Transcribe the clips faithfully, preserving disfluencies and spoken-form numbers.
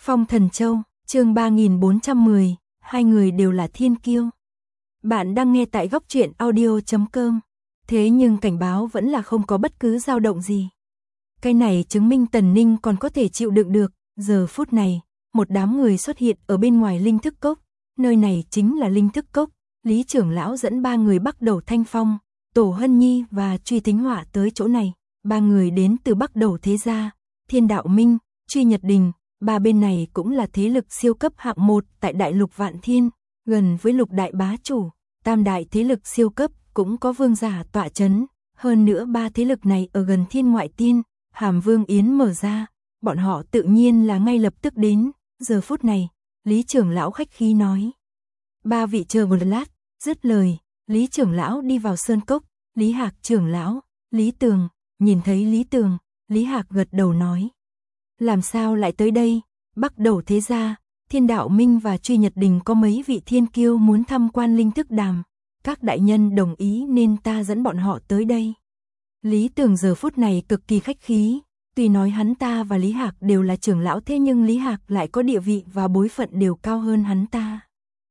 Phong Thần Châu, chương ba nghìn bốn trăm mười, hai người đều là thiên kiêu. Bạn đang nghe tại góc truyện audio chấm com. Thế nhưng cảnh báo vẫn là không có bất cứ dao động gì. Cái này chứng minh Tần Ninh còn có thể chịu đựng được. Giờ phút này, một đám người xuất hiện ở bên ngoài linh thức cốc. Nơi này chính là linh thức cốc. Lý trưởng lão dẫn ba người Bắc Đầu Thanh Phong, Tổ Hân Nhi và Truy Thính Họa tới chỗ này. Ba người đến từ Bắc Đầu Thế Gia, Thiên Đạo Minh, Truy Nhật Đình. Ba bên này cũng là thế lực siêu cấp hạng một tại Đại Lục Vạn Thiên, gần với Lục Đại Bá Chủ. Tam đại thế lực siêu cấp cũng có vương giả tọa chấn. Hơn nữa ba thế lực này ở gần Thiên Ngoại Tiên, Hàm Vương Yến mở ra. Bọn họ tự nhiên là ngay lập tức đến. Giờ phút này, Lý trưởng lão khách khí nói. Ba vị chờ một lát, dứt lời, Lý trưởng lão đi vào sơn cốc. Lý Hạc trưởng lão, Lý Tường, nhìn thấy Lý Tường, Lý Hạc gật đầu nói. Làm sao lại tới đây? Bắc Đầu Thế Gia, Thiên Đạo Minh và Truy Nhật Đình có mấy vị thiên kiêu muốn tham quan linh thức đàm. Các đại nhân đồng ý nên ta dẫn bọn họ tới đây. Lý Tường giờ phút này cực kỳ khách khí. Tuy nói hắn ta và Lý Hạc đều là trưởng lão, thế nhưng Lý Hạc lại có địa vị và bối phận đều cao hơn hắn ta.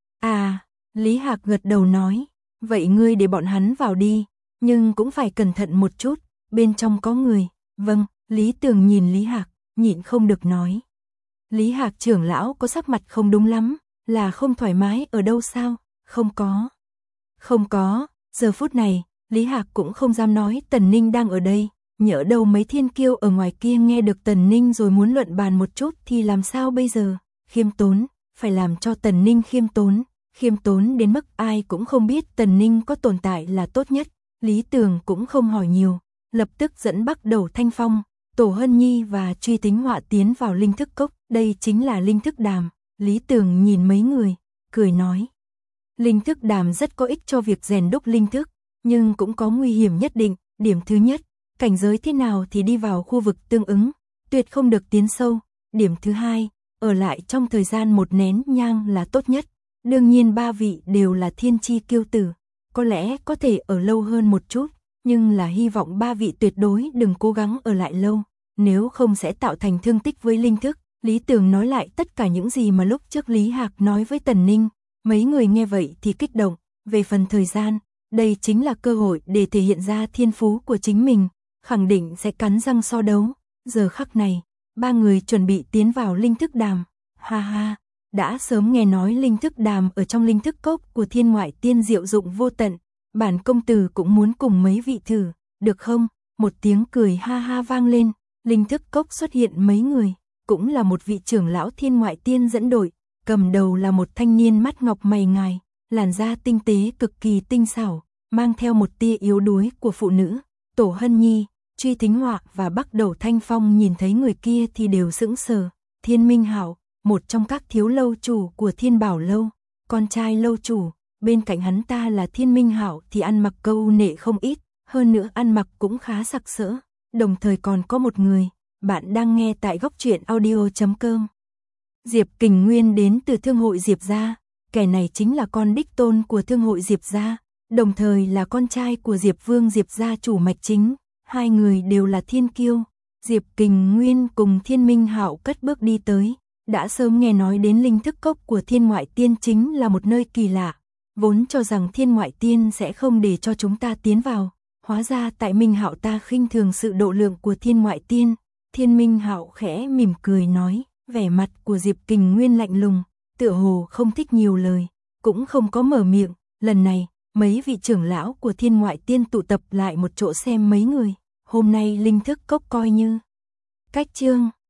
À, Lý Hạc gật đầu nói. Vậy ngươi để bọn hắn vào đi, nhưng cũng phải cẩn thận một chút, bên trong có người. Vâng, Lý Tường nhìn Lý Hạc, nhịn không được nói. Lý Hạc trưởng lão có sắc mặt không đúng lắm, là không thoải mái ở đâu sao? Không có. Không có, giờ phút này, Lý Hạc cũng không dám nói Tần Ninh đang ở đây. Nhỡ đâu mấy thiên kiêu ở ngoài kia nghe được Tần Ninh rồi muốn luận bàn một chút thì làm sao bây giờ? Khiêm tốn, phải làm cho Tần Ninh khiêm tốn. Khiêm tốn đến mức ai cũng không biết Tần Ninh có tồn tại là tốt nhất. Lý Tường cũng không hỏi nhiều, lập tức dẫn Bắc Đầu Thanh Phong, Tổ Hân Nhi và Truy Thính Họa tiến vào linh thức cốc. Đây chính là linh thức đàm. Lý Tường nhìn mấy người, cười nói. Linh thức đàm rất có ích cho việc rèn đúc linh thức, nhưng cũng có nguy hiểm nhất định. Điểm thứ nhất, cảnh giới thế nào thì đi vào khu vực tương ứng, tuyệt không được tiến sâu. Điểm thứ hai, ở lại trong thời gian một nén nhang là tốt nhất. Đương nhiên ba vị đều là thiên chi kiêu tử, có lẽ có thể ở lâu hơn một chút, nhưng là hy vọng ba vị tuyệt đối đừng cố gắng ở lại lâu, nếu không sẽ tạo thành thương tích với linh thức. Lý Tường nói lại tất cả những gì mà lúc trước Lý Hạc nói với Tần Ninh. Mấy người nghe vậy thì kích động. Về phần thời gian, đây chính là cơ hội để thể hiện ra thiên phú của chính mình, khẳng định sẽ cắn răng so đấu. Giờ khắc này, ba người chuẩn bị tiến vào linh thức đàm. Ha ha, đã sớm nghe nói linh thức đàm ở trong linh thức cốc của Thiên Ngoại Tiên diệu dụng vô tận. Bản công tử cũng muốn cùng mấy vị thử, được không? Một tiếng cười ha ha vang lên, linh thức cốc xuất hiện mấy người, cũng là một vị trưởng lão Thiên Ngoại Tiên dẫn đội, cầm đầu là một thanh niên mắt ngọc mày ngài, làn da tinh tế cực kỳ tinh xảo, mang theo một tia yếu đuối của phụ nữ. Tổ Hân Nhi, Truy Thính Họa và Bắc Đầu Thanh Phong nhìn thấy người kia thì đều sững sờ. Thiên Minh Hạo, một trong các thiếu lâu chủ của Thiên Bảo Lâu, con trai lâu chủ, bên cạnh hắn ta là Thiên Minh Hạo thì ăn mặc câu nệ không ít, hơn nữa ăn mặc cũng khá sặc sỡ. Đồng thời còn có một người, bạn đang nghe tại góc truyện audio chấm com. Diệp Kình Nguyên đến từ Thương hội Diệp gia, kẻ này chính là con đích tôn của Thương hội Diệp gia, đồng thời là con trai của Diệp Vương Diệp gia chủ mạch chính, hai người đều là thiên kiêu. Diệp Kình Nguyên cùng Thiên Minh Hạo cất bước đi tới, đã sớm nghe nói đến linh thức cốc của Thiên Ngoại Tiên chính là một nơi kỳ lạ, vốn cho rằng Thiên Ngoại Tiên sẽ không để cho chúng ta tiến vào, hóa ra tại Minh Hạo ta khinh thường sự độ lượng của Thiên Ngoại Tiên. Thiên Minh Hạo khẽ mỉm cười nói, vẻ mặt của Diệp Kình Nguyên lạnh lùng, tựa hồ không thích nhiều lời, cũng không có mở miệng. Lần này, mấy vị trưởng lão của Thiên Ngoại Tiên tụ tập lại một chỗ xem mấy người, hôm nay linh thức cốc coi như cách chương.